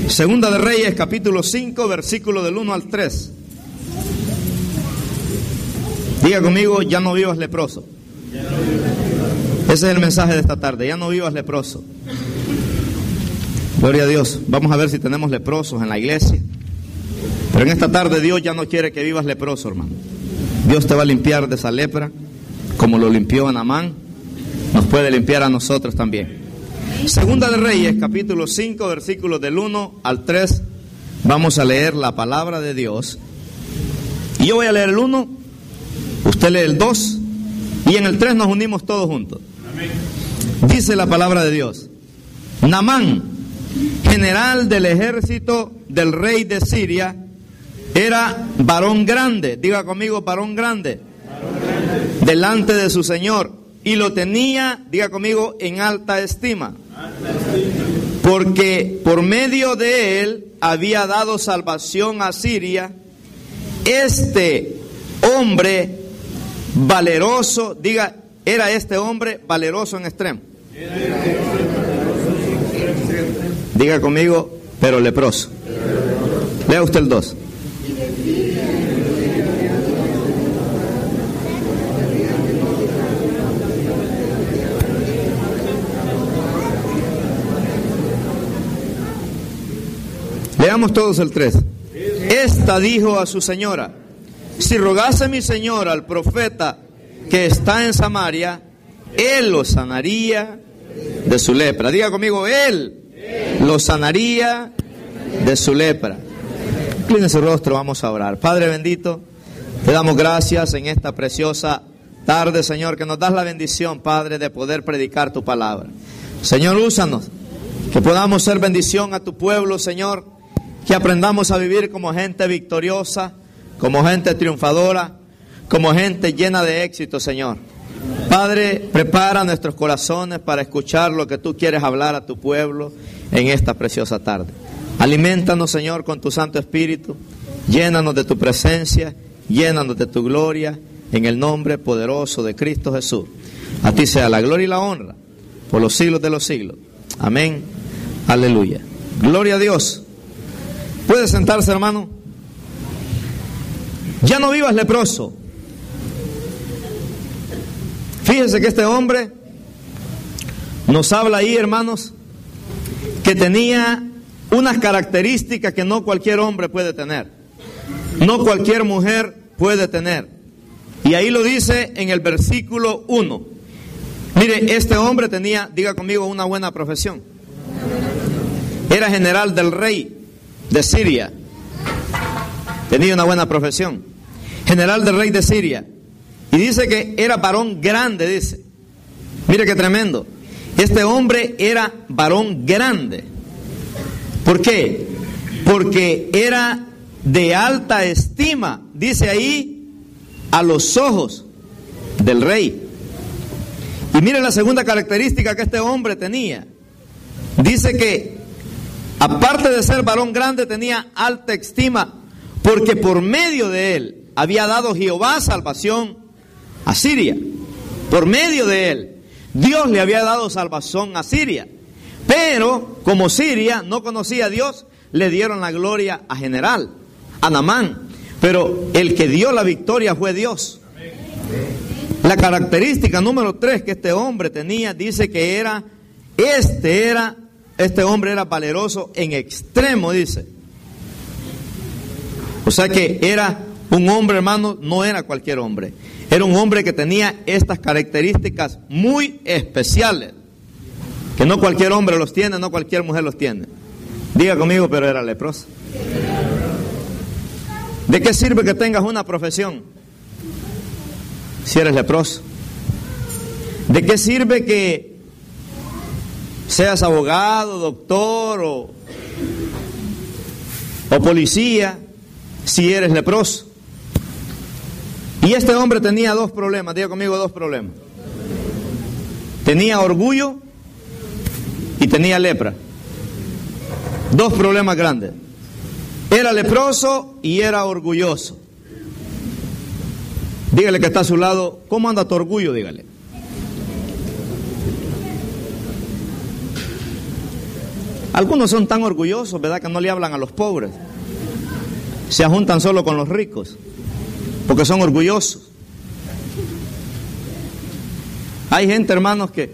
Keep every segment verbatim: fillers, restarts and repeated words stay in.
Segunda de Reyes, capítulo cinco, versículo del uno al tres. Diga conmigo, ya no vivas leproso. Ese es el mensaje de esta tarde, ya no vivas leproso. Gloria a Dios. Vamos a ver si tenemos leprosos en la iglesia. Pero en esta tarde Dios ya no quiere que vivas leproso, hermano. Dios te va a limpiar de esa lepra, como lo limpió a Naamán. Nos puede limpiar a nosotros también. Segunda de Reyes, capítulo cinco, versículos del uno al tres. Vamos a leer la palabra de Dios. Y yo voy a leer el uno, usted lee el dos, y en el tres nos unimos todos juntos. Amén. Dice la palabra de Dios: Naamán, general del ejército del rey de Siria, era varón grande, diga conmigo, varón grande, varón grande, delante de su señor, y lo tenía, diga conmigo, en alta estima, alta estima, porque por medio de él había dado salvación a Siria. Este hombre valeroso, diga, era este hombre valeroso en extremo. Diga conmigo, pero leproso. Lea usted el dos. Leamos todos el tres. Esta dijo a su señora: si rogase mi señora al profeta que está en Samaria, él lo sanaría de su lepra. Diga conmigo, él lo sanaría de su lepra. Incline su rostro, vamos a orar. Padre bendito, te damos gracias en esta preciosa tarde, Señor, que nos das la bendición, Padre, de poder predicar tu palabra. Señor, úsanos, que podamos ser bendición a tu pueblo, Señor, que aprendamos a vivir como gente victoriosa, como gente triunfadora, como gente llena de éxito, Señor. Padre, prepara nuestros corazones para escuchar lo que tú quieres hablar a tu pueblo en esta preciosa tarde. Aliméntanos, Señor, con tu Santo Espíritu. Llénanos de tu presencia, llénanos de tu gloria, en el nombre poderoso de Cristo Jesús. A ti sea la gloria y la honra por los siglos de los siglos. Amén. Aleluya. Gloria a Dios. ¿Puede sentarse, hermano? Ya no vivas leproso. Fíjense que este hombre nos habla ahí, hermanos, que tenía unas características que no cualquier hombre puede tener, no cualquier mujer puede tener. Y ahí lo dice en el versículo uno. Mire, este hombre tenía, diga conmigo, una buena profesión. Era general del rey de Siria. Tenía una buena profesión. General del rey de Siria. Y dice que era varón grande, dice. Mire qué tremendo. Este hombre era varón grande. ¿Por qué? Porque era de alta estima, dice ahí, a los ojos del rey. Y mire la segunda característica que este hombre tenía. Dice que, aparte de ser varón grande, tenía alta estima, porque por medio de él había dado Jehová salvación a Siria. Por medio de él, Dios le había dado salvación a Siria. Pero, como Siria no conocía a Dios, le dieron la gloria a general, a Naamán. Pero el que dio la victoria fue Dios. La característica número tres que este hombre tenía, dice que era, este era, este hombre era valeroso en extremo, dice. O sea que era un hombre, hermano, no era cualquier hombre. Era un hombre que tenía estas características muy especiales, que no cualquier hombre los tiene, no cualquier mujer los tiene. Diga conmigo, pero era leproso. ¿De qué sirve que tengas una profesión si eres leproso? ¿De qué sirve que seas abogado, doctor o, o policía si eres leproso? Y este hombre tenía dos problemas, diga conmigo, dos problemas. Tenía orgullo y tenía lepra. Dos problemas grandes. Era leproso y era orgulloso. Dígale que está a su lado, ¿cómo anda tu orgullo? Dígale. Algunos son tan orgullosos, ¿verdad?, que no le hablan a los pobres. Se juntan solo con los ricos, porque son orgullosos. Hay gente, hermanos, que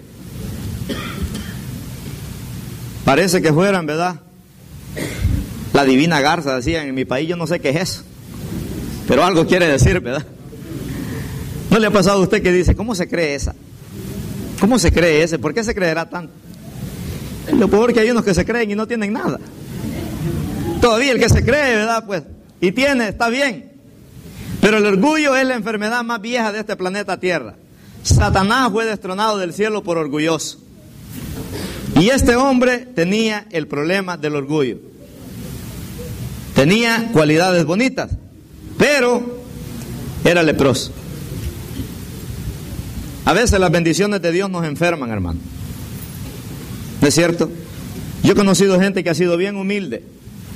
parece que fueran, ¿verdad?, la divina garza, decían en mi país. Yo no sé qué es eso, pero algo quiere decir, ¿verdad? ¿No le ha pasado a usted que dice, ¿cómo se cree esa? ¿Cómo se cree ese? ¿Por qué se creerá tanto? Lo peor es que hay unos que se creen y no tienen nada. Todavía el que se cree, ¿verdad?, pues, y tiene, está bien. Pero el orgullo es la enfermedad más vieja de este planeta Tierra. Satanás fue destronado del cielo por orgulloso. Y este hombre tenía el problema del orgullo. Tenía cualidades bonitas, pero era leproso. A veces las bendiciones de Dios nos enferman, hermano. ¿No es cierto? Yo he conocido gente que ha sido bien humilde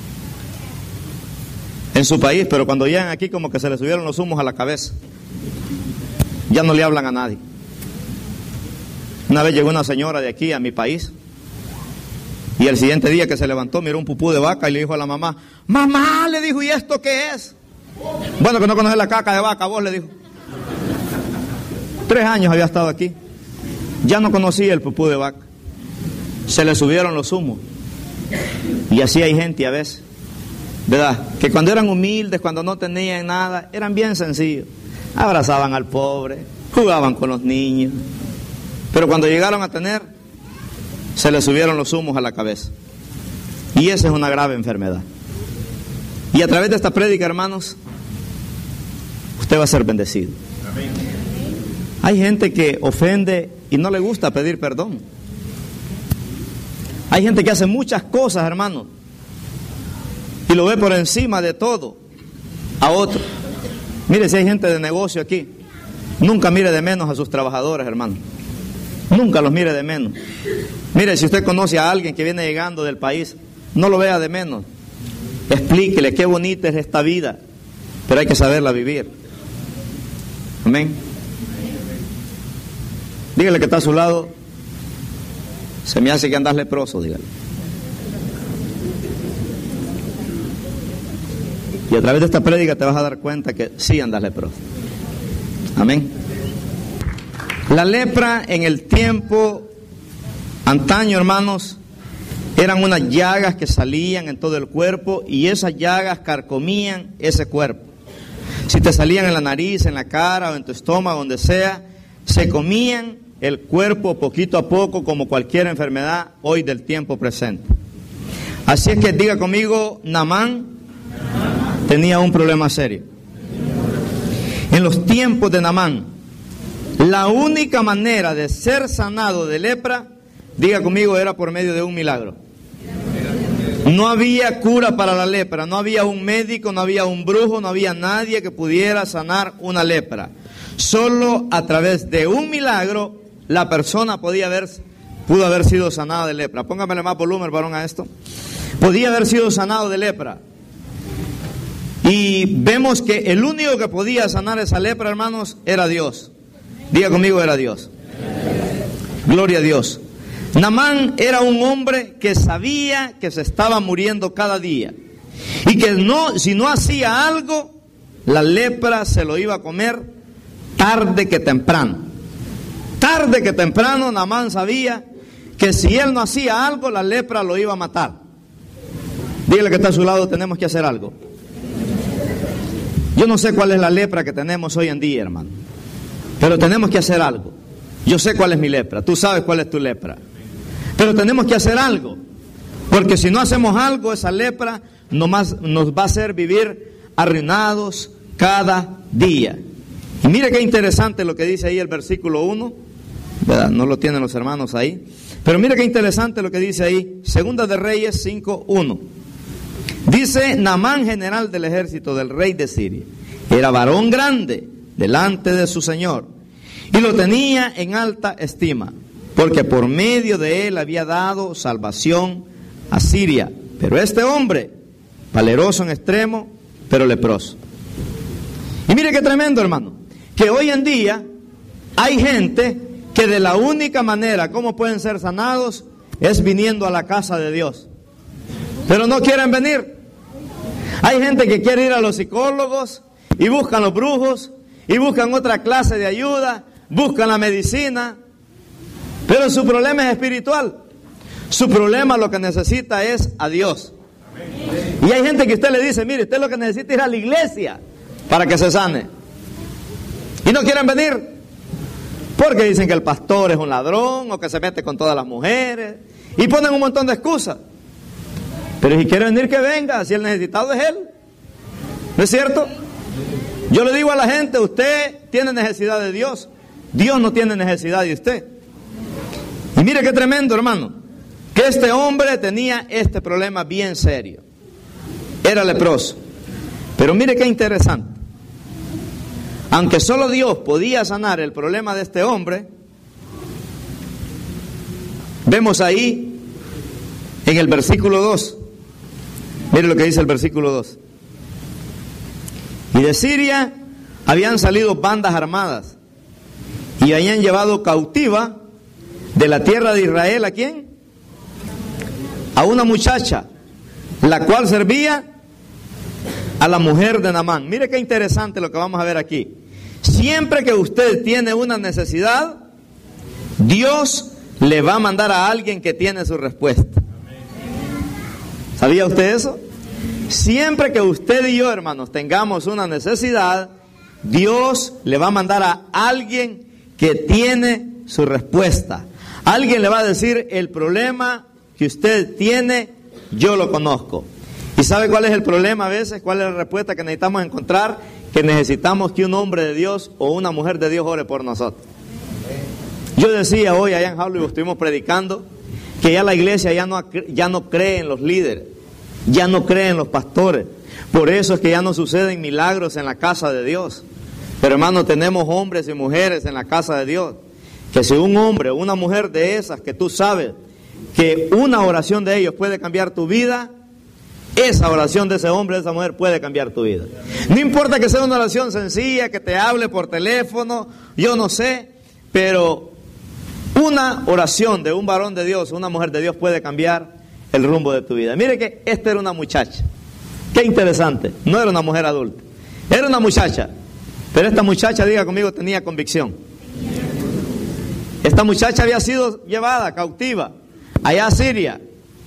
en su país, pero cuando llegan aquí como que se les subieron los humos a la cabeza. Ya no le hablan a nadie. Una vez llegó una señora de aquí a mi país, y el siguiente día que se levantó miró un pupú de vaca y le dijo a la mamá, mamá, le dijo, ¿y esto qué es? Bueno, que no conoce la caca de vaca, vos, le dijo. Tres años había estado aquí, ya no conocía el pupú de vaca. Se le subieron los humos. Y así hay gente a veces, ¿verdad?, que cuando eran humildes, cuando no tenían nada, eran bien sencillos. Abrazaban al pobre, jugaban con los niños. Pero cuando llegaron a tener, se les subieron los humos a la cabeza. Y esa es una grave enfermedad. Y a través de esta prédica, hermanos, usted va a ser bendecido. Amén. Hay gente que ofende y no le gusta pedir perdón. Hay gente que hace muchas cosas, hermanos, y lo ve por encima de todo a otro. Mire, si hay gente de negocio aquí, nunca mire de menos a sus trabajadores, hermano. Nunca los mire de menos. Mire, si usted conoce a alguien que viene llegando del país, no lo vea de menos. Explíquele qué bonita es esta vida, pero hay que saberla vivir. Amén. Dígale que está a su lado, se me hace que andas leproso, dígale. Y a través de esta prédica te vas a dar cuenta que sí andas leproso. Amén. La lepra en el tiempo antaño, hermanos, eran unas llagas que salían en todo el cuerpo y esas llagas carcomían ese cuerpo. Si te salían en la nariz, en la cara o en tu estómago, donde sea, se comían el cuerpo poquito a poco como cualquier enfermedad hoy del tiempo presente. Así es que diga conmigo, Naamán tenía un problema serio. En los tiempos de Naamán, la única manera de ser sanado de lepra, diga conmigo, era por medio de un milagro. No había cura para la lepra, no había un médico, no había un brujo, no había nadie que pudiera sanar una lepra. Solo a través de un milagro la persona podía haber, pudo haber sido sanada de lepra. Póngamele más volumen, varón, a esto. Podía haber sido sanado de lepra. Y vemos que el único que podía sanar esa lepra, hermanos, era Dios. Diga conmigo, era Dios. Gloria a Dios. Naamán era un hombre que sabía que se estaba muriendo cada día. Y que no, si no hacía algo, la lepra se lo iba a comer tarde que temprano. Tarde que temprano Naamán sabía que si él no hacía algo, la lepra lo iba a matar. Dígale que está a su lado, tenemos que hacer algo. Yo no sé cuál es la lepra que tenemos hoy en día, hermano, pero tenemos que hacer algo. Yo sé cuál es mi lepra, tú sabes cuál es tu lepra, pero tenemos que hacer algo, porque si no hacemos algo, esa lepra nomás nos va a hacer vivir arruinados cada día. Y mire qué interesante lo que dice ahí el versículo uno, ¿verdad? No lo tienen los hermanos ahí, pero mire qué interesante lo que dice ahí, Segunda de Reyes cinco uno. Dice, Naamán, general del ejército del rey de Siria, era varón grande delante de su señor, y lo tenía en alta estima, porque por medio de él había dado salvación a Siria. Pero este hombre, valeroso en extremo, pero leproso. Y mire qué tremendo, hermano, que hoy en día hay gente que de la única manera como pueden ser sanados es viniendo a la casa de Dios. pero no quieren venir. Hay gente que quiere ir a los psicólogos y buscan los brujos y buscan otra clase de ayuda, buscan la medicina, pero su problema es espiritual. Su problema lo que necesita es a Dios. Y hay gente que usted le dice, mire, usted lo que necesita es ir a la iglesia para que se sane. Y no quieren venir porque dicen que el pastor es un ladrón o que se mete con todas las mujeres y ponen un montón de excusas. Pero si quiere venir, que venga, si el necesitado es él. ¿No es cierto? Yo le digo a la gente, usted tiene necesidad de Dios, Dios no tiene necesidad de usted. Y mire qué tremendo, hermano, que este hombre tenía este problema bien serio. Era leproso. Pero mire qué interesante. Aunque solo Dios podía sanar el problema de este hombre, vemos ahí en el versículo dos. Mire lo que dice el versículo dos. Y de Siria habían salido bandas armadas y habían llevado cautiva de la tierra de Israel, ¿a quién? A una muchacha, la cual servía a la mujer de Naamán. Mire qué interesante lo que vamos a ver aquí. Siempre que usted tiene una necesidad, Dios le va a mandar a alguien que tiene su respuesta. ¿Sabía usted eso? Siempre que usted y yo, hermanos, tengamos una necesidad, Dios le va a mandar a alguien que tiene su respuesta. Alguien le va a decir, el problema que usted tiene, yo lo conozco. ¿Y sabe cuál es el problema a veces? ¿Cuál es la respuesta que necesitamos encontrar? Que necesitamos que un hombre de Dios o una mujer de Dios ore por nosotros. Yo decía hoy allá en Hollywood, estuvimos predicando, que ya la iglesia ya no, ya no cree en los líderes, ya no cree en los pastores. Por eso es que ya no suceden milagros en la casa de Dios. Pero hermano, tenemos hombres y mujeres en la casa de Dios, que si un hombre o una mujer de esas que tú sabes que una oración de ellos puede cambiar tu vida, esa oración de ese hombre, de esa mujer puede cambiar tu vida. No importa que sea una oración sencilla, que te hable por teléfono, yo no sé, pero una oración de un varón de Dios, una mujer de Dios puede cambiar el rumbo de tu vida. Mire que esta era una muchacha. Qué interesante. No era una mujer adulta, era una muchacha. Pero esta muchacha, diga conmigo, tenía convicción. Esta muchacha había sido llevada cautiva allá a Siria.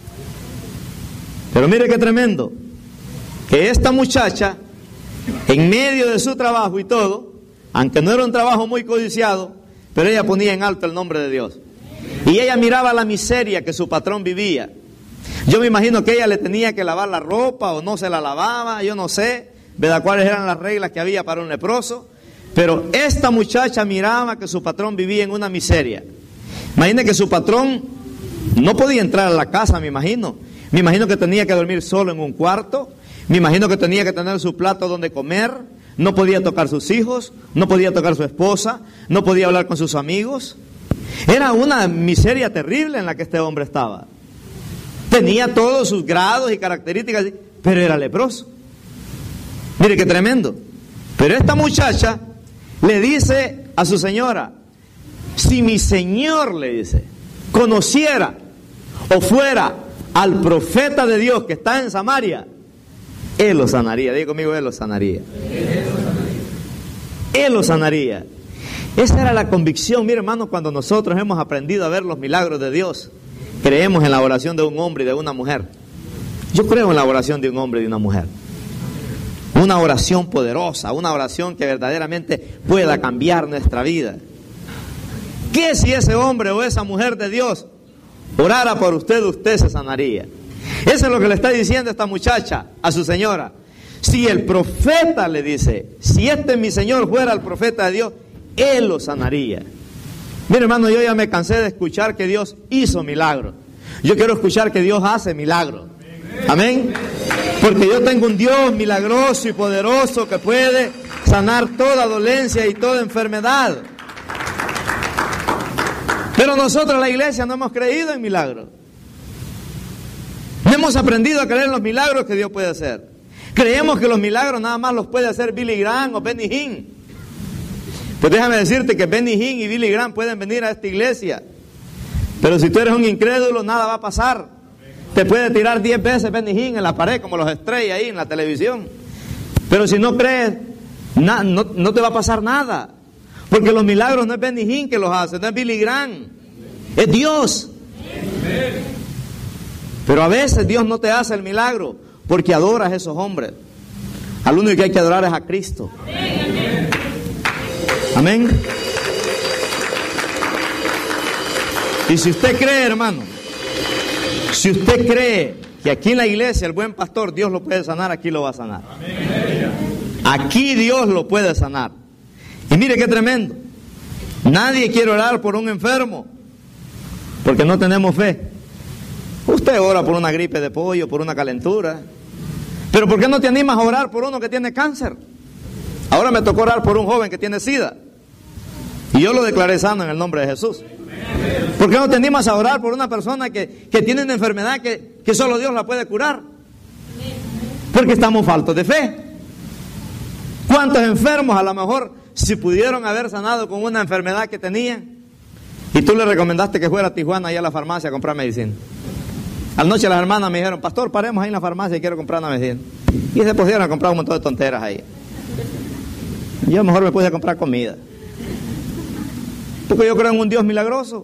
Pero mire qué tremendo, que esta muchacha, en medio de su trabajo y todo, aunque no era un trabajo muy codiciado, pero ella ponía en alto el nombre de Dios. Y ella miraba la miseria que su patrón vivía. Yo me imagino que ella le tenía que lavar la ropa o no se la lavaba, yo no sé, ¿verdad? Cuáles eran las reglas que había para un leproso. Pero esta muchacha miraba que su patrón vivía en una miseria. Imagine que su patrón no podía entrar a la casa, me imagino. Me imagino que tenía que dormir solo en un cuarto. Me imagino que tenía que tener su plato donde comer. No podía tocar sus hijos, no podía tocar su esposa, no podía hablar con sus amigos. Era una miseria terrible en la que este hombre estaba. Tenía todos sus grados y características, pero era leproso. Mire qué tremendo. Pero esta muchacha le dice a su señora, si mi señor, le dice, conociera o fuera al profeta de Dios que está en Samaria, él lo sanaría. Diga conmigo, él lo sanaría. Él lo sanaría. Esa era la convicción. Mire, hermano, cuando nosotros hemos aprendido a ver los milagros de Dios, creemos en la oración de un hombre y de una mujer. Yo creo en la oración de un hombre y de una mujer. Una oración poderosa, una oración que verdaderamente pueda cambiar nuestra vida. ¿Qué si ese hombre o esa mujer de Dios orara por usted, usted se sanaría? Eso es lo que le está diciendo esta muchacha a su señora. Si el profeta, le dice, si este mi señor fuera el profeta de Dios, él lo sanaría. Mire, hermano, yo ya me cansé de escuchar que Dios hizo milagros. Yo quiero escuchar que Dios hace milagros. Amén. Porque yo tengo un Dios milagroso y poderoso que puede sanar toda dolencia y toda enfermedad. Pero nosotros, la iglesia, no hemos creído en milagros. No hemos aprendido a creer en los milagros que Dios puede hacer. Creemos que los milagros nada más los puede hacer Billy Graham o Benny Hinn. Pues déjame decirte que Benny Hinn y Billy Graham pueden venir a esta iglesia, pero si tú eres un incrédulo, nada va a pasar. te puede tirar diez veces Benijín en la pared, como los estrellas ahí en la televisión. Pero si no crees, na, no, no te va a pasar nada. Porque los milagros no es Benijín que los hace, no es Billy Graham, es Dios. Pero a veces Dios no te hace el milagro porque adoras a esos hombres. Al único que hay que adorar es a Cristo. Amén. Y si usted cree, hermano, si usted cree que aquí en la iglesia el buen pastor Dios lo puede sanar, aquí lo va a sanar. Aquí Dios lo puede sanar. Y mire qué tremendo. Nadie quiere orar por un enfermo porque no tenemos fe. Usted ora por una gripe de pollo, por una calentura. Pero ¿por qué no te animas a orar por uno que tiene cáncer? Ahora me tocó orar por un joven que tiene SIDA. Y yo lo declaré sano en el nombre de Jesús. ¿Por qué no te animas a orar por una persona que, que tiene una enfermedad que, que solo Dios la puede curar? Porque estamos faltos de fe. ¿Cuántos enfermos a lo mejor si pudieron haber sanado con una enfermedad que tenían y tú le recomendaste que fuera a Tijuana y a la farmacia a comprar medicina? Anoche las hermanas me dijeron, pastor, paremos ahí en la farmacia y quiero comprar una medicina. Y se pusieron a comprar un montón de tonteras ahí. Yo mejor me puse a comprar comida. Porque yo creo en un Dios milagroso.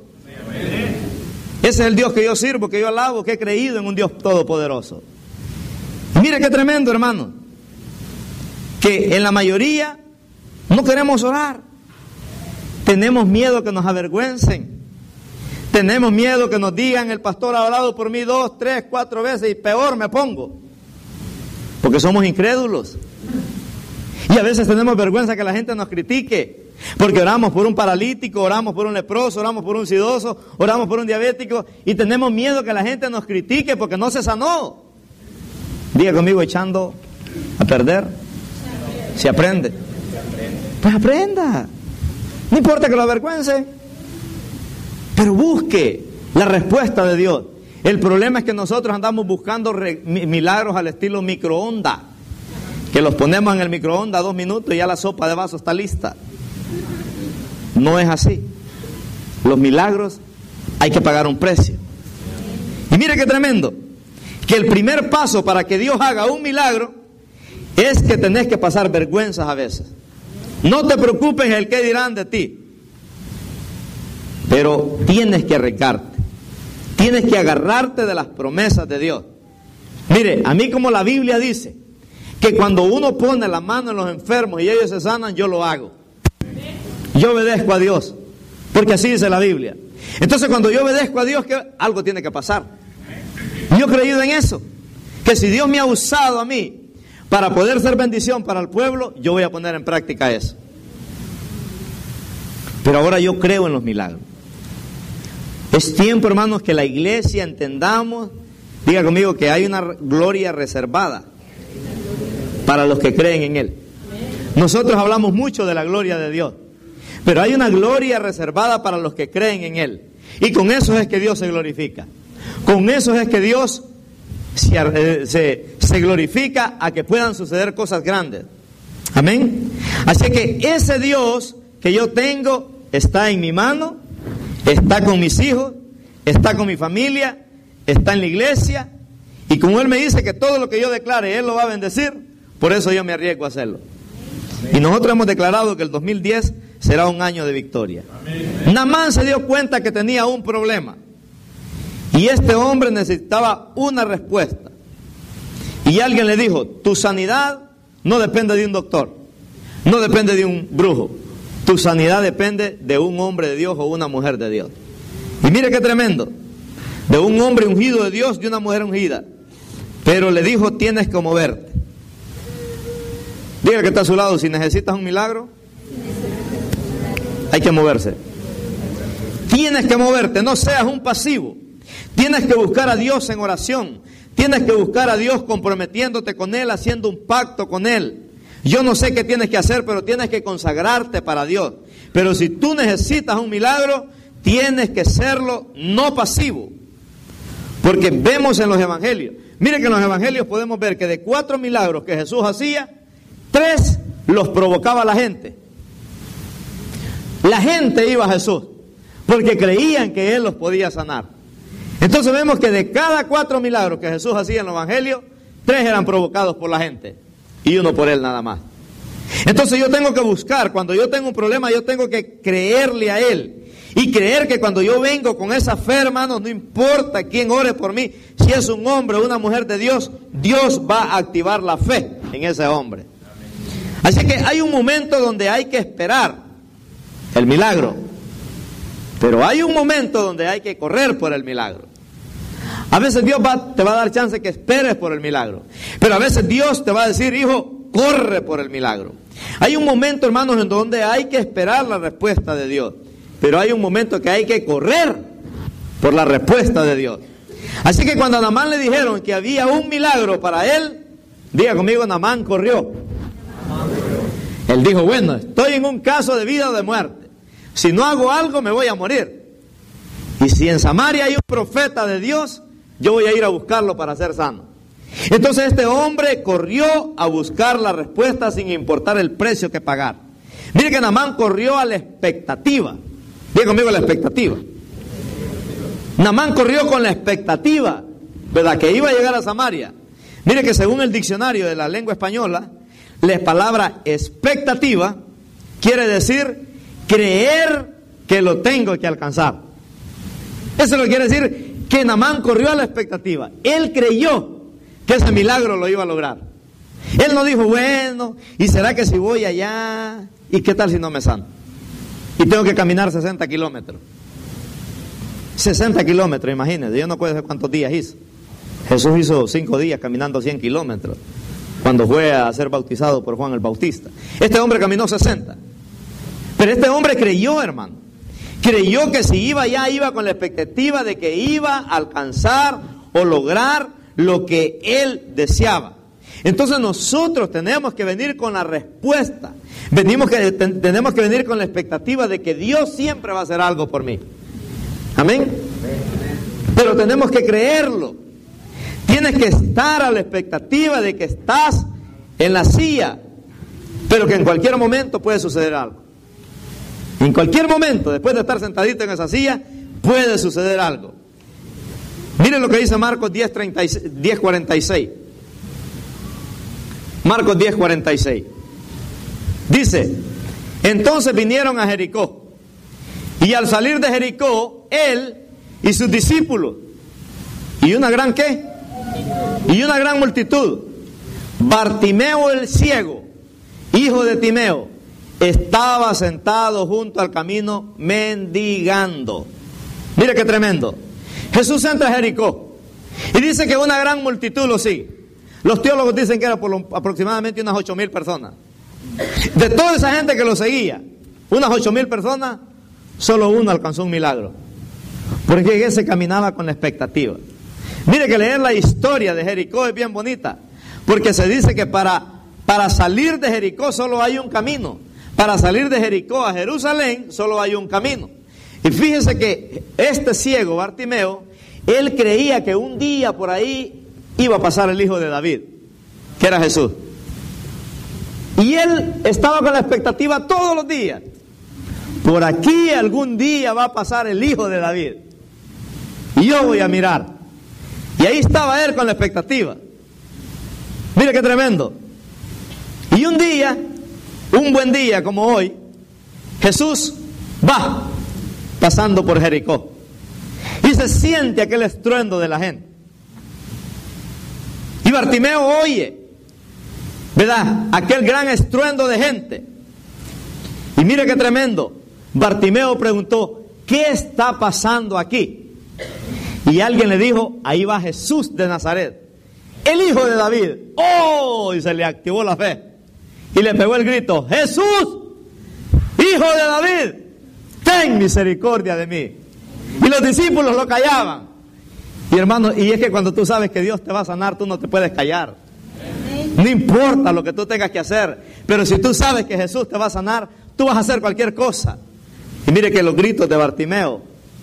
Ese es el Dios que yo sirvo, que yo alabo, que he creído en un Dios todopoderoso. Y mire qué tremendo, hermano, que en la mayoría no queremos orar. Tenemos miedo que nos avergüencen. Tenemos miedo que nos digan, el pastor ha orado por mí dos, tres, cuatro veces y peor me pongo. Porque somos incrédulos. Y a veces tenemos vergüenza que la gente nos critique. Porque oramos por un paralítico, oramos por un leproso, oramos por un sidoso, oramos por un diabético. Y tenemos miedo que la gente nos critique porque no se sanó. Diga conmigo, echando a perder. Se aprende. Pues aprenda. No importa que lo avergüence. Pero busque la respuesta de Dios. El problema es que nosotros andamos buscando re, milagros al estilo microondas. Que los ponemos en el microondas dos minutos y ya la sopa de vaso está lista. No es así. Los milagros hay que pagar un precio. Y mire qué tremendo. Que el primer paso para que Dios haga un milagro es que tenés que pasar vergüenzas a veces. No te preocupes el qué dirán de ti. Pero tienes que arriesgarte. Tienes que agarrarte de las promesas de Dios. Mire, a mí como la Biblia dice, que cuando uno pone la mano en los enfermos y ellos se sanan, yo lo hago. Yo obedezco a Dios, porque así dice la Biblia. Entonces cuando yo obedezco a Dios, que algo tiene que pasar. Yo he creído en eso, que si Dios me ha usado a mí para poder ser bendición para el pueblo, yo voy a poner en práctica eso. Pero ahora yo creo en los milagros. Es tiempo, hermanos, que la iglesia entendamos, diga conmigo, que hay una gloria reservada para los que creen en Él. Nosotros hablamos mucho de la gloria de Dios, pero hay una gloria reservada para los que creen en Él. Y con eso es que Dios se glorifica. Con eso es que Dios se, se, se glorifica a que puedan suceder cosas grandes. Amén. Así que ese Dios que yo tengo está en mi mano, está con mis hijos, está con mi familia, está en la iglesia. Y como Él me dice que todo lo que yo declare, Él lo va a bendecir, por eso yo me arriesgo a hacerlo. Y nosotros hemos declarado que el dos mil diez será un año de victoria. Naamán se dio cuenta que tenía un problema. Y este hombre necesitaba una respuesta. Y alguien le dijo, tu sanidad no depende de un doctor, no depende de un brujo. Tu sanidad depende de un hombre de Dios o una mujer de Dios. Y mire qué tremendo. De un hombre ungido de Dios, de una mujer ungida. Pero le dijo, tienes que moverte. Diga que está a su lado, si necesitas un milagro, hay que moverse. Tienes que moverte, no seas un pasivo. Tienes que buscar a Dios en oración. Tienes que buscar a Dios comprometiéndote con Él, haciendo un pacto con Él. Yo no sé qué tienes que hacer, pero tienes que consagrarte para Dios. Pero si tú necesitas un milagro, tienes que serlo no pasivo. Porque vemos en los evangelios, miren que en los evangelios podemos ver que de cuatro milagros que Jesús hacía, tres los provocaba la gente. La gente iba a Jesús porque creían que Él los podía sanar. Entonces vemos que de cada cuatro milagros que Jesús hacía en el Evangelio, tres eran provocados por la gente y uno por él nada más. Entonces yo tengo que buscar, cuando yo tengo un problema, yo tengo que creerle a él. Y creer que cuando yo vengo con esa fe, hermanos, no importa quién ore por mí, si es un hombre o una mujer de Dios, Dios va a activar la fe en ese hombre. Así que hay un momento donde hay que esperar el milagro, pero hay un momento donde hay que correr por el milagro. A veces Dios va, te va a dar chance que esperes por el milagro, pero a veces Dios te va a decir, hijo, corre por el milagro. Hay un momento, hermanos, en donde hay que esperar la respuesta de Dios, pero hay un momento que hay que correr por la respuesta de Dios. Así que cuando a Naamán le dijeron que había un milagro para él, diga conmigo, Naamán corrió. Él dijo, bueno, estoy en un caso de vida o de muerte. Si no hago algo, me voy a morir. Y si en Samaria hay un profeta de Dios, yo voy a ir a buscarlo para ser sano. Entonces este hombre corrió a buscar la respuesta sin importar el precio que pagar. Mire que Naamán corrió a la expectativa. Diga conmigo, la expectativa. Naamán corrió con la expectativa, ¿verdad?, que iba a llegar a Samaria. Mire que según el diccionario de la lengua española, la palabra expectativa quiere decir creer que lo tengo que alcanzar. Eso lo quiere decir que Naamán corrió a la expectativa. Él creyó que ese milagro lo iba a lograr. Él no dijo, bueno, ¿y será que si voy allá? ¿Y qué tal si no me sano? Y tengo que caminar sesenta kilómetros. sesenta kilómetros, imagínense. Yo no puedo saber cuántos días hizo. Jesús hizo cinco días caminando cien kilómetros cuando fue a ser bautizado por Juan el Bautista. Este hombre caminó sesenta. Pero este hombre creyó, hermano. Creyó que si iba allá, iba con la expectativa de que iba a alcanzar o lograr lo que él deseaba. Entonces nosotros tenemos que venir con la respuesta. Venimos que, ten, tenemos que venir con la expectativa de que Dios siempre va a hacer algo por mí. Amén. Pero tenemos que creerlo. Tienes que estar a la expectativa de que estás en la silla, pero que en cualquier momento puede suceder algo. En cualquier momento, después de estar sentadito en esa silla, puede suceder algo. Miren lo que dice Marcos diez, cuarenta y seis. Marcos diez, cuarenta y seis. Dice, entonces vinieron a Jericó, y al salir de Jericó, él y sus discípulos, y una gran ¿qué? Y una gran multitud. Bartimeo el ciego, hijo de Timeo, estaba sentado junto al camino mendigando. Mire qué tremendo. Jesús entra a Jericó y dice que una gran multitud lo sigue. Los teólogos dicen que era por lo, aproximadamente unas ocho mil personas. De toda esa gente que lo seguía, unas ocho mil personas, solo uno alcanzó un milagro, porque ese caminaba con la expectativa. Mire que leer la historia de Jericó es bien bonita, porque se dice que para, para salir de Jericó solo hay un camino. Para salir de Jericó a Jerusalén solo hay un camino. Y fíjense que este ciego, Bartimeo, él creía que un día por ahí iba a pasar el hijo de David, que era Jesús. Y él estaba con la expectativa todos los días. Por aquí algún día va a pasar el hijo de David. Y yo voy a mirar. Y ahí estaba él con la expectativa. Mire qué tremendo. Y un día, un buen día como hoy, Jesús va pasando por Jericó. Y se siente aquel estruendo de la gente. Y Bartimeo oye, ¿verdad?, aquel gran estruendo de gente. Y mire qué tremendo. Bartimeo preguntó, ¿qué está pasando aquí? Y alguien le dijo, ahí va Jesús de Nazaret, el hijo de David. ¡Oh! Y se le activó la fe. Y le pegó el grito, Jesús, hijo de David, ten misericordia de mí. Y los discípulos lo callaban. Y hermano, y es que cuando tú sabes que Dios te va a sanar, tú no te puedes callar. No importa lo que tú tengas que hacer, pero si tú sabes que Jesús te va a sanar, tú vas a hacer cualquier cosa. Y mire que los gritos de Bartimeo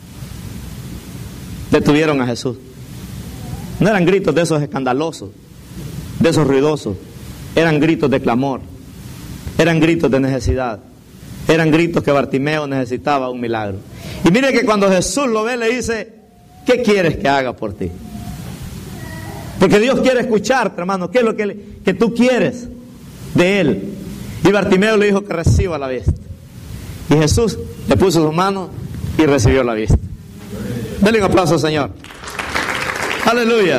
detuvieron a Jesús. No eran gritos de esos escandalosos, de esos ruidosos. Eran gritos de clamor. Eran gritos de necesidad. Eran gritos que Bartimeo necesitaba un milagro. Y mire que cuando Jesús lo ve, le dice, ¿qué quieres que haga por ti? Porque Dios quiere escucharte, hermano. ¿Qué es lo que, que tú quieres de Él? Y Bartimeo le dijo que reciba la vista. Y Jesús le puso sus manos y recibió la vista. Denle un aplauso al Señor. Aleluya.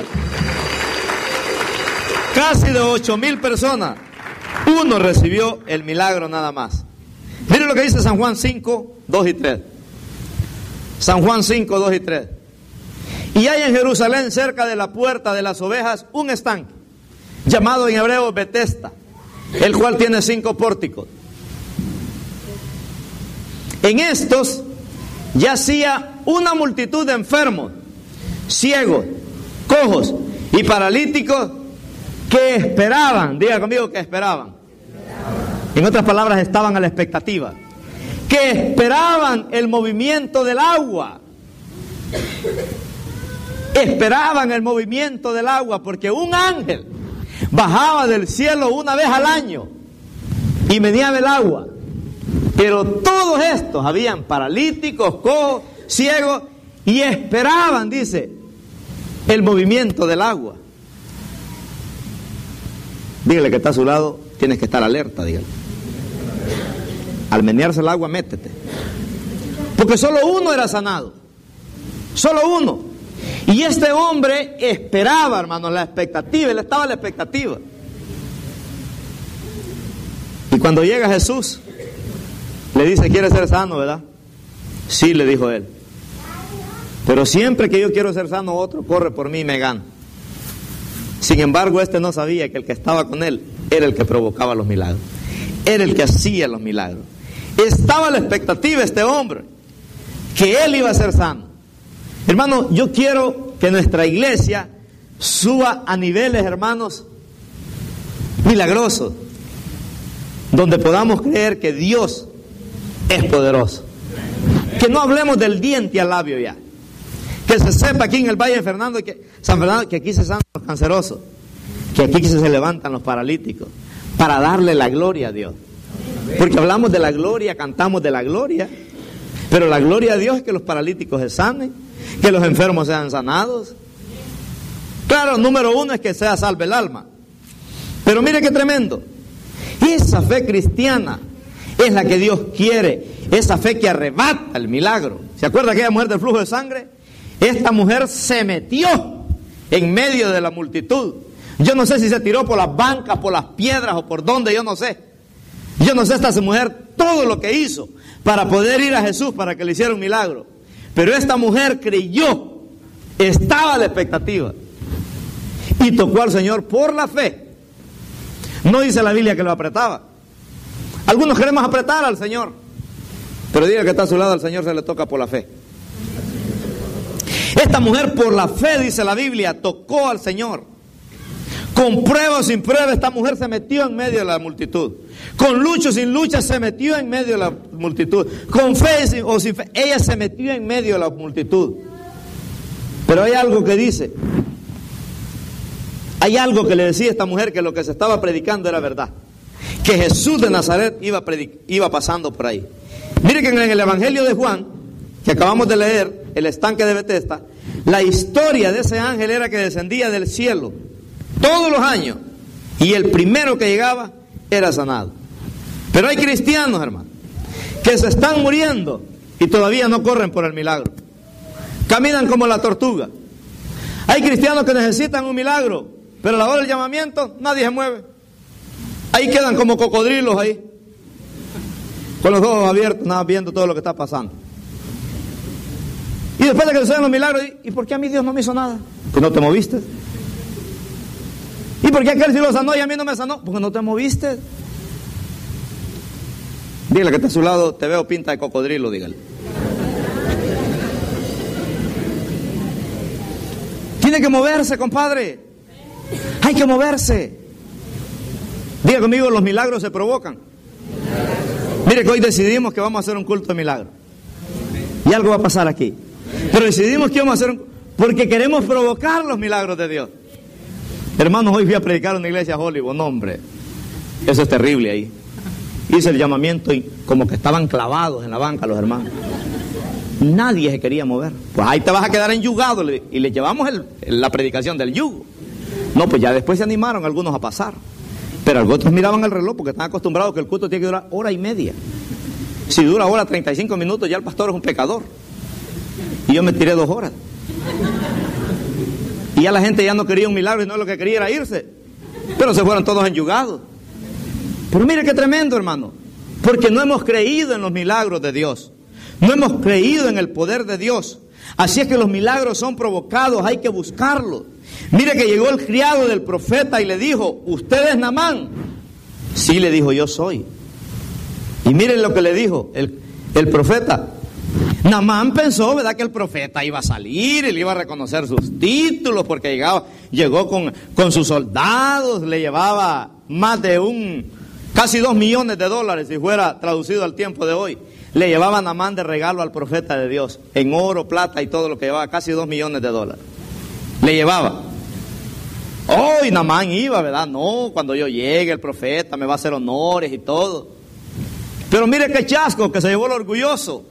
Casi de ocho mil personas, uno recibió el milagro nada más. Miren lo que dice San Juan cinco, dos y tres. San Juan cinco, dos y tres. Y hay en Jerusalén, cerca de la puerta de las ovejas, un estanque, llamado en hebreo Betesda, el cual tiene cinco pórticos. En estos yacía una multitud de enfermos, ciegos, cojos y paralíticos que esperaban, diga conmigo que esperaban. En otras palabras, estaban a la expectativa, que esperaban el movimiento del agua. Esperaban el movimiento del agua, porque un ángel bajaba del cielo una vez al año y meneaba el agua. Pero todos estos, habían paralíticos, cojos, ciegos, y esperaban, dice, el movimiento del agua. Dígale que está a su lado, tienes que estar alerta, dígale. Al menearse el agua, métete. Porque solo uno era sanado. Solo uno. Y este hombre esperaba, hermano, la expectativa. Él estaba a la expectativa. Y cuando llega Jesús, le dice, ¿quieres ser sano, verdad? Sí, le dijo él. Pero siempre que yo quiero ser sano, otro corre por mí y me gana. Sin embargo, este no sabía que el que estaba con él era el que provocaba los milagros. Era el que hacía los milagros. Estaba a la expectativa este hombre, que él iba a ser sano. Hermano, yo quiero que nuestra iglesia suba a niveles, hermanos, milagrosos, donde podamos creer que Dios es poderoso. Que no hablemos del diente al labio ya. Que se sepa aquí en el Valle de Fernando, que, San Fernando, que aquí se sanan los cancerosos, que aquí se levantan los paralíticos, para darle la gloria a Dios. Porque hablamos de la gloria, cantamos de la gloria, pero la gloria a Dios es que los paralíticos se sanen, que los enfermos sean sanados. Claro, número uno es que sea salve el alma. Pero mire qué tremendo. Esa fe cristiana es la que Dios quiere, esa fe que arrebata el milagro. ¿Se acuerda aquella mujer del flujo de sangre? Esta mujer se metió en medio de la multitud. Yo no sé si se tiró por las bancas, por las piedras o por dónde, yo no sé. Yo no sé esta mujer todo lo que hizo para poder ir a Jesús para que le hiciera un milagro. Pero esta mujer creyó, estaba a la expectativa y tocó al Señor por la fe. No dice la Biblia que lo apretaba. Algunos queremos apretar al Señor, pero diga que está a su lado, al Señor se le toca por la fe. Esta mujer por la fe, dice la Biblia, tocó al Señor. Con prueba o sin prueba, esta mujer se metió en medio de la multitud. Con lucha o sin lucha, se metió en medio de la multitud. Con fe o sin fe, ella se metió en medio de la multitud. Pero hay algo que dice, hay algo que le decía a esta mujer, que lo que se estaba predicando era verdad. Que Jesús de Nazaret iba, predic- iba pasando por ahí. Mire que en el Evangelio de Juan, que acabamos de leer, el estanque de Betesda, la historia de ese ángel era que descendía del cielo todos los años, y el primero que llegaba era sanado. Pero hay cristianos, hermano, que se están muriendo y todavía no corren por el milagro. Caminan como la tortuga. Hay cristianos que necesitan un milagro, pero a la hora del llamamiento nadie se mueve. Ahí quedan como cocodrilos ahí, con los ojos abiertos, nada, viendo todo lo que está pasando. Y después de que suceden los milagros, ¿y por qué a mí Dios no me hizo nada? Pues no te moviste. ¿Y por qué aquel sí lo sanó y a mí no me sanó? Porque no te moviste. Dígale que está a su lado, te veo pinta de cocodrilo, dígale. Tiene que moverse, compadre. Hay que moverse. Diga conmigo, los milagros se provocan. Mire que hoy decidimos que vamos a hacer un culto de milagros. Y algo va a pasar aquí. Pero decidimos que vamos a hacer un... porque queremos provocar los milagros de Dios. Hermanos, hoy fui a predicar en una iglesia Hollywood. No, hombre, eso es terrible ahí. Hice el llamamiento y como que estaban clavados en la banca los hermanos. Nadie se quería mover. Pues ahí te vas a quedar enyugado, y le llevamos el, la predicación del yugo. No, pues ya después se animaron algunos a pasar. Pero algunos miraban el reloj porque están acostumbrados que el culto tiene que durar hora y media. Si dura hora treinta y cinco minutos, ya el pastor es un pecador. Y yo me tiré dos horas. Y ya la gente ya no quería un milagro, y no lo que quería era irse. Pero se fueron todos enyugados. Pero mire qué tremendo, hermano. Porque no hemos creído en los milagros de Dios. No hemos creído en el poder de Dios. Así es que los milagros son provocados, hay que buscarlos. Mire que llegó el criado del profeta y le dijo: ¿usted es Naamán? Sí, le dijo: yo soy. Y miren lo que le dijo el, el profeta. Naamán pensó, ¿verdad?, que el profeta iba a salir y le iba a reconocer sus títulos, porque llegaba, llegó con, con sus soldados, le llevaba más de un, casi dos millones de dólares, si fuera traducido al tiempo de hoy. Le llevaba Naamán de regalo al profeta de Dios, en oro, plata y todo lo que llevaba, casi dos millones de dólares. Le llevaba. Oh, y Naamán iba, ¿verdad? No, cuando yo llegue el profeta me va a hacer honores y todo. Pero mire qué chasco, que se llevó el orgulloso.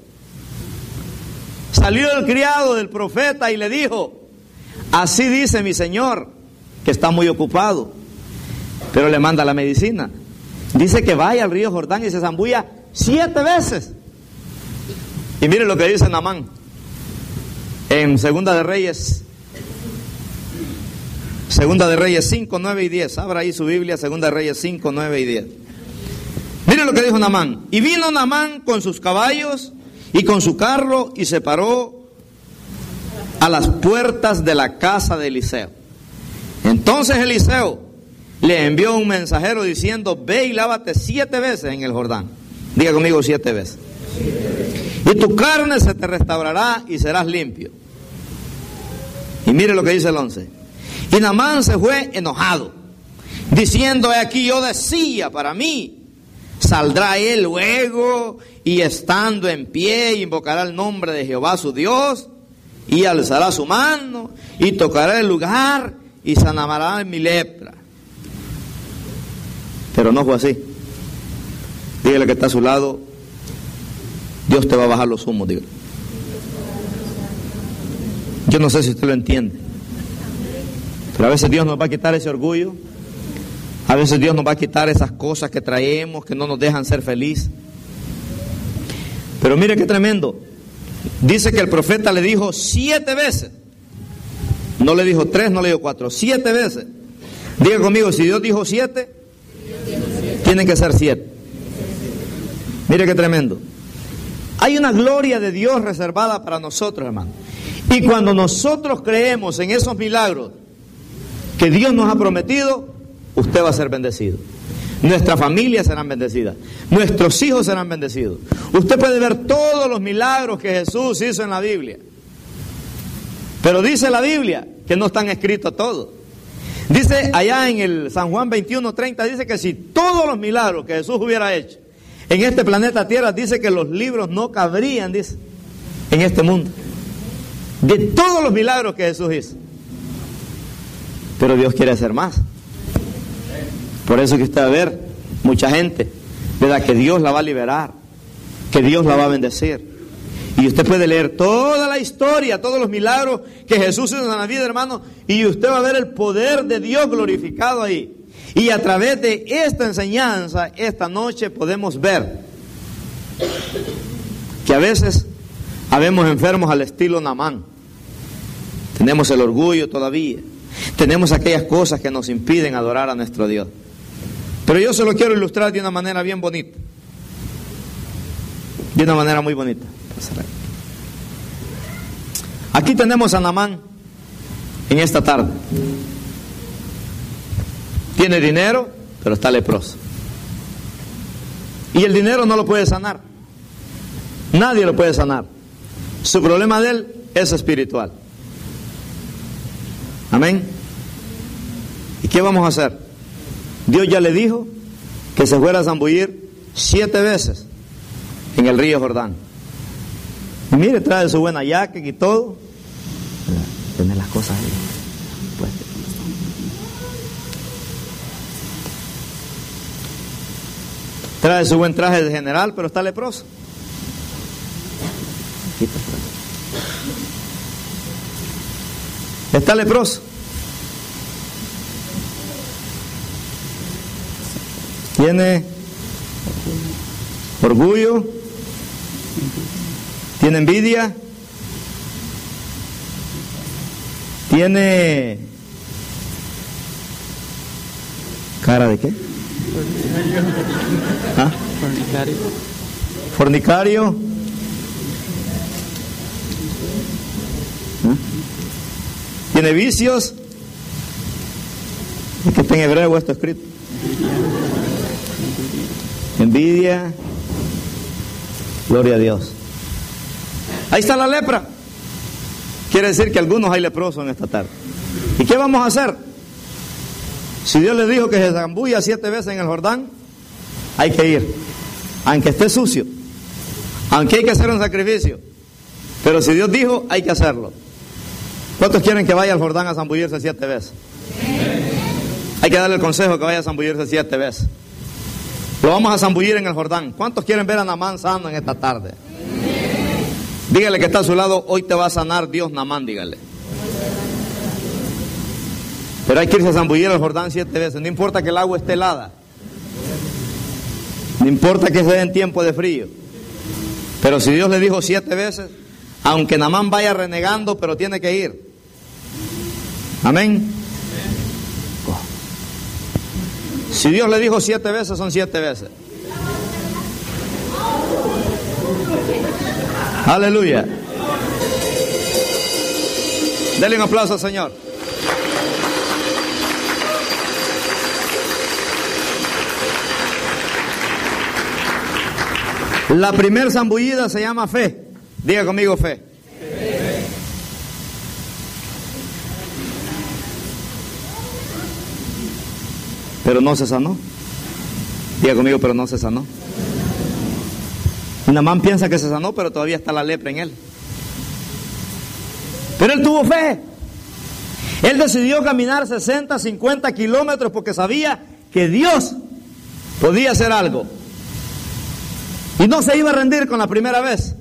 Salió el criado del profeta y le dijo: así dice mi señor, que está muy ocupado, pero le manda la medicina. Dice que vaya al río Jordán y se zambulla siete veces. Y mire lo que dice Naamán en Segunda de Reyes, Segunda de Reyes cinco, nueve y diez. Abra ahí su Biblia, Segunda de Reyes cinco, nueve y diez. Mire lo que dijo Naamán. Y vino Naamán con sus caballos y con su carro y se paró a las puertas de la casa de Eliseo. Entonces Eliseo le envió un mensajero diciendo: ve y lávate siete veces en el Jordán. Diga conmigo: siete veces. Y tu carne se te restaurará y serás limpio. Y mire lo que dice el once. Y Naamán se fue enojado, diciendo: he aquí yo decía para mí, saldrá él luego y estando en pie invocará el nombre de Jehová su Dios y alzará su mano y tocará el lugar y sanará mi lepra. Pero no fue así. Dígale que está a su lado: Dios te va a bajar los humos. Dígale. Yo no sé si usted lo entiende, pero a veces Dios nos va a quitar ese orgullo. A veces Dios nos va a quitar esas cosas que traemos, que no nos dejan ser felices. Pero mire qué tremendo. Dice que el profeta le dijo siete veces. No le dijo tres, no le dijo cuatro, siete veces. Diga conmigo: si Dios dijo siete, tienen que ser siete. Mire qué tremendo. Hay una gloria de Dios reservada para nosotros, hermano. Y cuando nosotros creemos en esos milagros que Dios nos ha prometido, usted va a ser bendecido. Nuestra familia serán bendecidas. Nuestros hijos serán bendecidos. Usted puede ver todos los milagros que Jesús hizo en la Biblia. Pero dice la Biblia que no están escritos todos. Dice allá en el San Juan veintiuno, treinta, dice que si todos los milagros que Jesús hubiera hecho en este planeta Tierra, dice que los libros no cabrían, dice, en este mundo. De todos los milagros que Jesús hizo. Pero Dios quiere hacer más. Por eso que usted va a ver mucha gente, ¿verdad?, que Dios la va a liberar, que Dios la va a bendecir. Y usted puede leer toda la historia, todos los milagros que Jesús hizo en la vida, hermano, y usted va a ver el poder de Dios glorificado ahí. Y a través de esta enseñanza, esta noche podemos ver que a veces habemos enfermos al estilo Naamán. Tenemos el orgullo todavía. Tenemos aquellas cosas que nos impiden adorar a nuestro Dios. Pero yo se lo quiero ilustrar de una manera bien bonita. De una manera muy bonita. Aquí tenemos a Naamán en esta tarde. Tiene dinero, pero está leproso. Y el dinero no lo puede sanar. Nadie lo puede sanar. Su problema de él es espiritual. Amén. ¿Y qué vamos a hacer? Dios ya le dijo que se fuera a zambullir siete veces en el río Jordán. Y mire, trae su buena jacket y todo. Tiene las cosas ahí. Pues, trae su buen traje de general, pero está leproso. Quita, Está leproso. Tiene orgullo, tiene envidia, tiene cara de qué? ¿Ah? Fornicario. Fornicario. ¿Ah? Tiene vicios. Es que está en hebreo esto escrito. Envidia. Gloria a Dios. Ahí está la lepra. Quiere decir que algunos hay leprosos en esta tarde. ¿Y qué vamos a hacer? Si Dios le dijo que se zambulla siete veces en el Jordán, hay que ir, aunque esté sucio, aunque hay que hacer un sacrificio. Pero si Dios dijo, hay que hacerlo. ¿Cuántos quieren que vaya al Jordán a zambullirse siete veces? Hay que darle el consejo que vaya a zambullirse siete veces. Lo vamos a zambullir en el Jordán. ¿Cuántos quieren ver a Naamán sano en esta tarde? Dígale que está a su lado, hoy te va a sanar Dios, Naamán, dígale. Pero hay que irse a zambullir al Jordán siete veces. No importa que el agua esté helada. No importa que sea en tiempo de frío. Pero si Dios le dijo siete veces, aunque Naamán vaya renegando, pero tiene que ir. Amén. Si Dios le dijo siete veces, son siete veces. Aleluya. Denle un aplauso al Señor. La primer zambullida se llama fe. Diga conmigo fe. Fe. Pero no se sanó. Diga conmigo, pero no se sanó. Y Naamán piensa que se sanó, pero todavía está la lepra en él. Pero él tuvo fe. Él decidió caminar sesenta, cincuenta kilómetros porque sabía que Dios podía hacer algo. Y no se iba a rendir con la primera vez.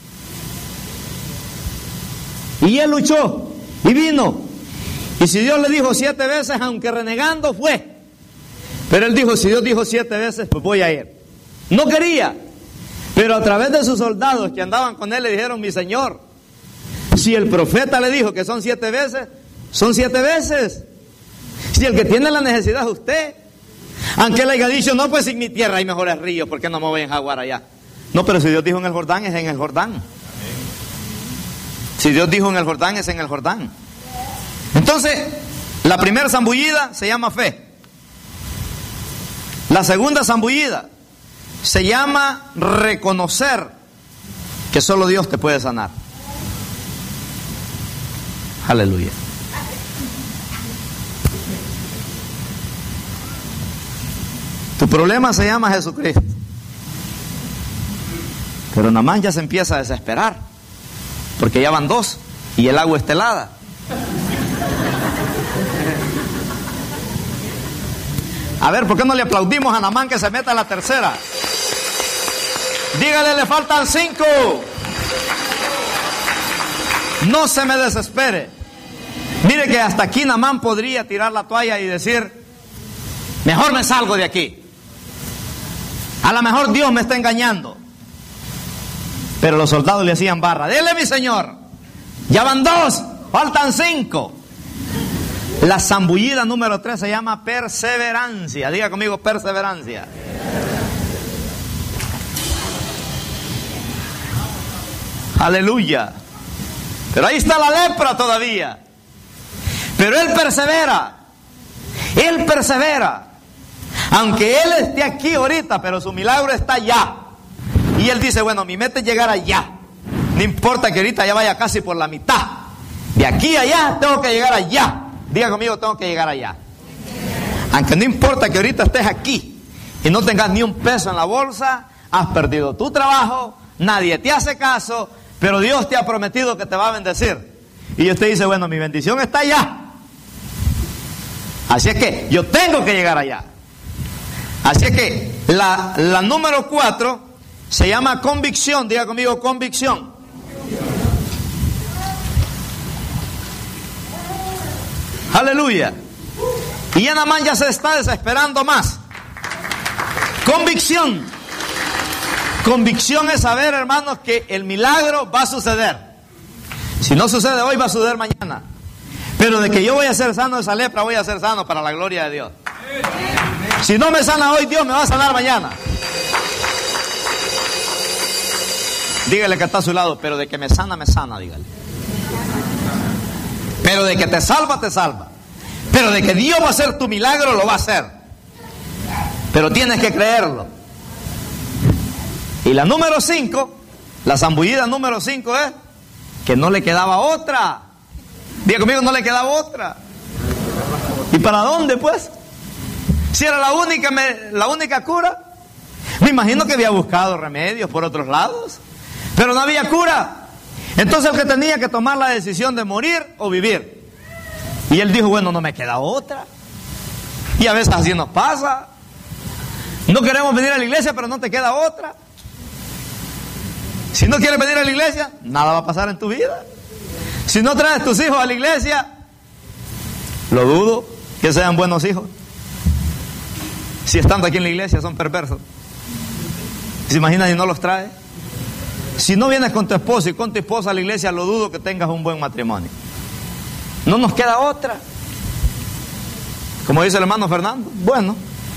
Y él luchó y vino. Y si Dios le dijo siete veces, aunque renegando, fue. Pero él dijo, si Dios dijo siete veces, pues voy a ir. No quería. Pero a través de sus soldados que andaban con él le dijeron, mi Señor, si el profeta le dijo que son siete veces, son siete veces. Si el que tiene la necesidad es usted. Aunque él haya dicho, no, pues en mi tierra hay mejores ríos, ¿por qué no me voy a enjaguar allá? No, pero si Dios dijo en el Jordán, es en el Jordán. Si Dios dijo en el Jordán, es en el Jordán. Entonces, la primera zambullida se llama fe. La segunda zambullida se llama reconocer que solo Dios te puede sanar. Aleluya. Tu problema se llama Jesucristo. Pero Naamán ya se empieza a desesperar, porque ya van dos y el agua está helada. A ver, ¿por qué no le aplaudimos a Naamán que se meta a la tercera? Dígale, le faltan cinco. No se me desespere. Mire que hasta aquí Naamán podría tirar la toalla y decir, mejor me salgo de aquí. A lo mejor Dios me está engañando. Pero los soldados le hacían barra. Dile, mi Señor, ya van dos, faltan cinco. La zambullida número tres se llama perseverancia. Diga conmigo, perseverancia. Aleluya. Pero ahí está la lepra todavía. Pero él persevera. Él persevera. Aunque él esté aquí ahorita, pero su milagro está allá. Y él dice, bueno, mi meta es llegar allá. No importa que ahorita ya vaya casi por la mitad. De aquí a allá tengo que llegar allá. Diga conmigo, tengo que llegar allá. Aunque no importa que ahorita estés aquí y no tengas ni un peso en la bolsa, has perdido tu trabajo, nadie te hace caso, pero Dios te ha prometido que te va a bendecir. Y usted dice, bueno, mi bendición está allá. Así es que yo tengo que llegar allá. Así es que la, la número cuatro se llama convicción. Diga conmigo, convicción. Aleluya. Y ya nada más ya se está desesperando más. Convicción. Convicción es saber, hermanos, que el milagro va a suceder. Si no sucede hoy, va a suceder mañana. Pero de que yo voy a ser sano de esa lepra, voy a ser sano para la gloria de Dios. Si no me sana hoy, Dios me va a sanar mañana. Dígale que está a su lado, pero de que me sana, me sana, dígale. Pero de que te salva, te salva. Pero de que Dios va a hacer tu milagro, lo va a hacer. Pero tienes que creerlo. Y la número cinco, la zambullida número cinco es que no le quedaba otra. Diga conmigo, no le quedaba otra. ¿Y para dónde, pues? Si era la única, la única cura. Me imagino que había buscado remedios por otros lados, pero no había cura. Entonces el que tenía que tomar la decisión de morir o vivir. Y él dijo, bueno, no me queda otra. Y a veces así nos pasa. No queremos venir a la iglesia, pero no te queda otra. Si no quieres venir a la iglesia, nada va a pasar en tu vida. Si no traes tus hijos a la iglesia, lo dudo que sean buenos hijos. Si estando aquí en la iglesia son perversos. ¿Se imaginan si no los traes? Si no vienes con tu esposo y con tu esposa a la iglesia, lo dudo que tengas un buen matrimonio. No nos queda otra. Como dice el hermano Fernando, bueno,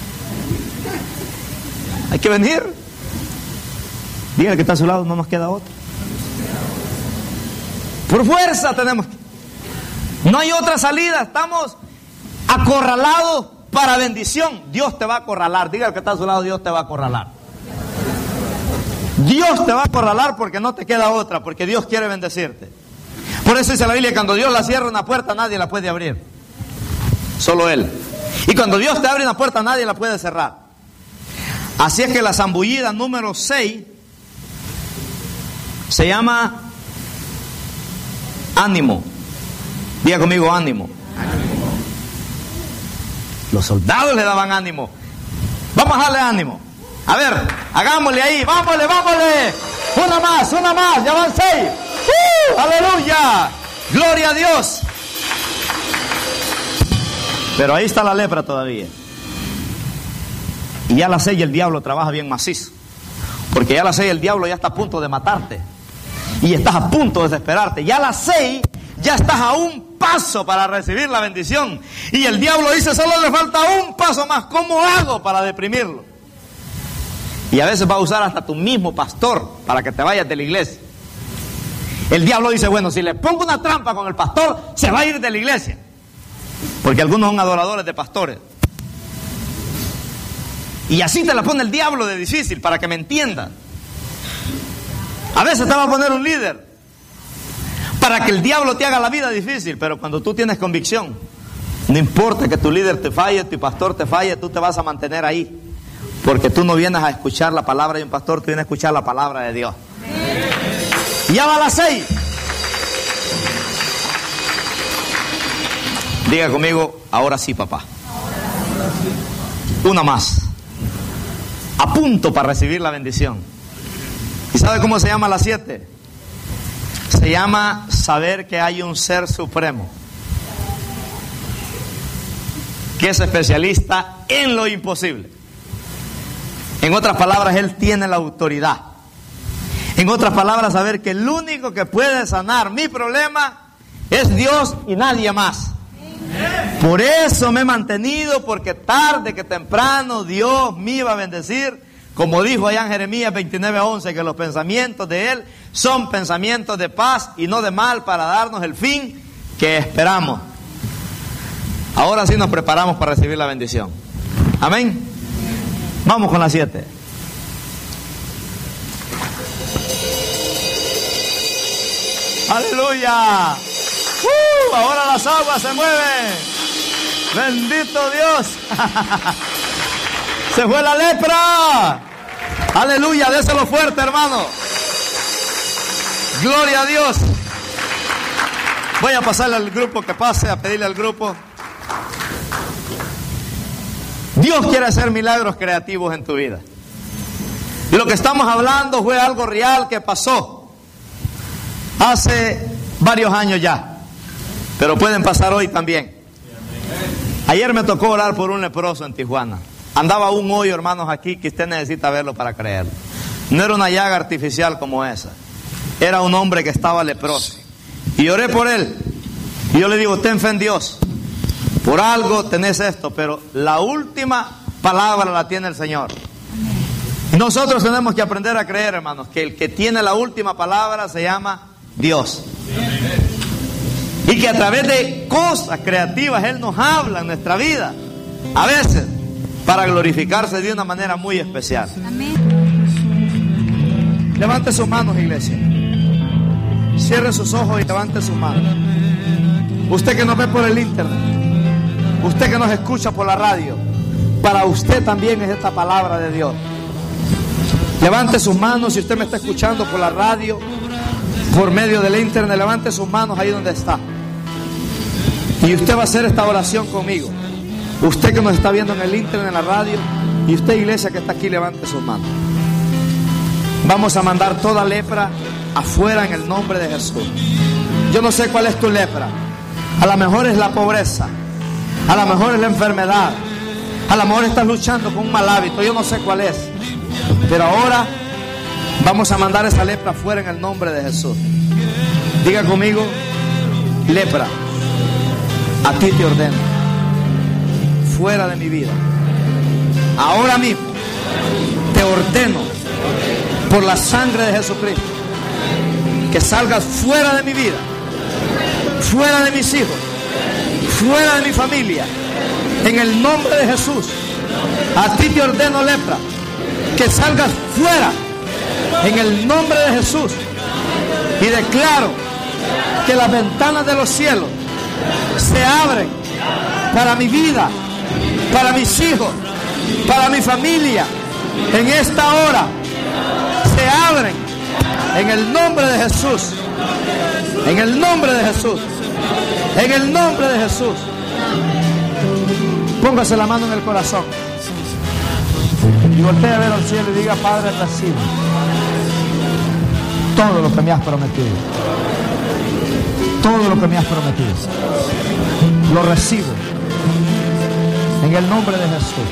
hay que venir. Dígale que está a su lado, no nos queda otra. Por fuerza tenemos que. No hay otra salida, estamos acorralados para bendición. Dios te va a acorralar. Dígale que está a su lado, Dios te va a acorralar. Dios te va a acorralar porque no te queda otra, porque Dios quiere bendecirte. Por eso dice la Biblia, cuando Dios la cierra una puerta, nadie la puede abrir. Solo Él. Y cuando Dios te abre una puerta, nadie la puede cerrar. Así es que la zambullida número seis se llama ánimo. Diga conmigo, ánimo. Los soldados le daban ánimo. Vamos a darle ánimo. A ver, hagámosle ahí, vámonos, vámonos. Una más, una más, ya van seis. ¡Uh! ¡Aleluya! ¡Gloria a Dios! Pero ahí está la lepra todavía. Y ya a las seis el diablo trabaja bien macizo. Porque ya a las seis el diablo ya está a punto de matarte. Y estás a punto de desesperarte. Ya a las seis ya estás a un paso para recibir la bendición. Y el diablo dice, solo le falta un paso más. ¿Cómo hago para deprimirlo? Y a veces va a usar hasta tu mismo pastor para que te vayas de la iglesia. El diablo dice, bueno, si le pongo una trampa con el pastor, se va a ir de la iglesia. Porque algunos son adoradores de pastores. Y así te la pone el diablo de difícil, para que me entiendan. A veces te va a poner un líder para que el diablo te haga la vida difícil. Pero cuando tú tienes convicción, no importa que tu líder te falle, tu pastor te falle, tú te vas a mantener ahí. Porque tú no vienes a escuchar la palabra de un pastor, tú vienes a escuchar la palabra de Dios. Y ya va a las seis. Diga conmigo, ahora sí, papá. Una más. A punto para recibir la bendición. ¿Y sabe cómo se llama las siete? Se llama saber que hay un ser supremo que es especialista en lo imposible. En otras palabras, Él tiene la autoridad. En otras palabras, saber que el único que puede sanar mi problema es Dios y nadie más. Por eso me he mantenido, porque tarde que temprano Dios me iba a bendecir. Como dijo allá en Jeremías veintinueve once, que los pensamientos de Él son pensamientos de paz y no de mal, para darnos el fin que esperamos. Ahora sí nos preparamos para recibir la bendición. Amén. Vamos con las siete. Aleluya. Uh, ahora las aguas se mueven. Bendito Dios. Se fue la lepra. Aleluya, déselo fuerte, hermano. Gloria a Dios. Voy a pasarle al grupo que pase, a pedirle al grupo. Dios quiere hacer milagros creativos en tu vida. Lo que estamos hablando fue algo real que pasó hace varios años ya, pero pueden pasar hoy también. Ayer me tocó orar por un leproso en Tijuana. Andaba un hoyo, hermanos, aquí que usted necesita verlo para creerlo. No era una llaga artificial como esa. Era un hombre que estaba leproso. Y oré por él. Y yo le digo, ten fe en Dios. Por algo tenés esto, pero la última palabra la tiene el Señor. Nosotros tenemos que aprender a creer, hermanos, que el que tiene la última palabra se llama Dios. Y que a través de cosas creativas Él nos habla en nuestra vida. A veces para glorificarse de una manera muy especial. Amén. Levante sus manos, iglesia. Cierre sus ojos y levante sus manos. Usted que nos ve por el internet, usted que nos escucha por la radio, para usted también es esta palabra de Dios. Levante sus manos. Si usted me está escuchando por la radio, por medio del internet, levante sus manos ahí donde está. Y usted va a hacer esta oración conmigo. Usted que nos está viendo en el internet, en la radio, y usted, iglesia, que está aquí, levante sus manos. Vamos a mandar toda lepra afuera en el nombre de Jesús. Yo no sé cuál es tu lepra. A lo mejor es la pobreza, a lo mejor es la enfermedad, a lo mejor estás luchando con un mal hábito. Yo no sé cuál es, pero ahora vamos a mandar esa lepra afuera en el nombre de Jesús. Diga conmigo: lepra, a ti te ordeno, fuera de mi vida. Ahora mismo te ordeno, por la sangre de Jesucristo, que salgas fuera de mi vida, fuera de mis hijos, fuera de mi familia, en el nombre de Jesús. A ti te ordeno, lepra, que salgas fuera en el nombre de Jesús. Y declaro que las ventanas de los cielos se abren para mi vida, para mis hijos, para mi familia. En esta hora se abren en el nombre de Jesús. En el nombre de Jesús. En el nombre de Jesús. Póngase la mano en el corazón y voltee a ver al cielo y diga: Padre, recibe todo lo que me has prometido. Todo lo que me has prometido lo recibo en el nombre de Jesús.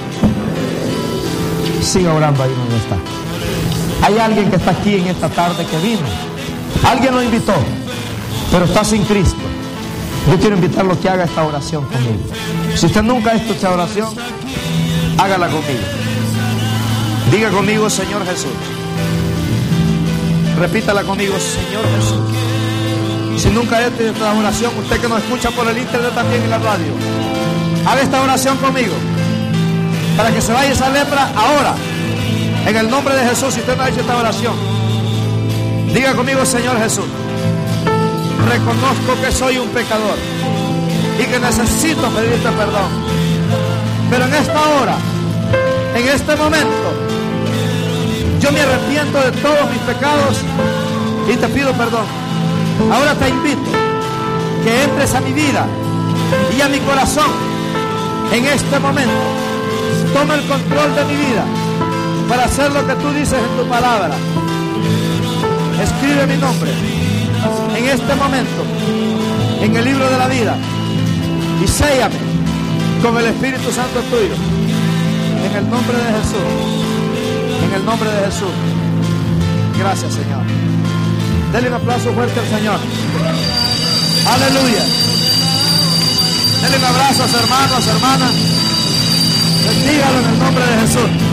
Siga orando ahí donde está. Hay alguien que está aquí en esta tarde que vino. Alguien lo invitó, pero está sin Cristo. Yo quiero invitarlo a que haga esta oración conmigo. Si usted nunca ha hecho esta oración, hágala conmigo. Diga conmigo: Señor Jesús. Repítala conmigo: Señor Jesús. Si nunca ha hecho esta oración, usted que nos escucha por el internet también en la radio, haga esta oración conmigo, para que se vaya esa lepra ahora, en el nombre de Jesús. Si usted no ha hecho esta oración, diga conmigo: Señor Jesús, reconozco que soy un pecador y que necesito pedirte perdón, pero en esta hora, en este momento, yo me arrepiento de todos mis pecados y te pido perdón. Ahora te invito que entres a mi vida y a mi corazón en este momento. Toma el control de mi vida para hacer lo que tú dices en tu palabra. Escribe mi nombre en este momento en el libro de la vida y séllame con el Espíritu Santo tuyo, en el nombre de Jesús. En el nombre de Jesús. Gracias, Señor. Denle un aplauso fuerte al Señor. Aleluya. Denle un abrazo a su hermano, a su hermana. Bendígalo en el nombre de Jesús.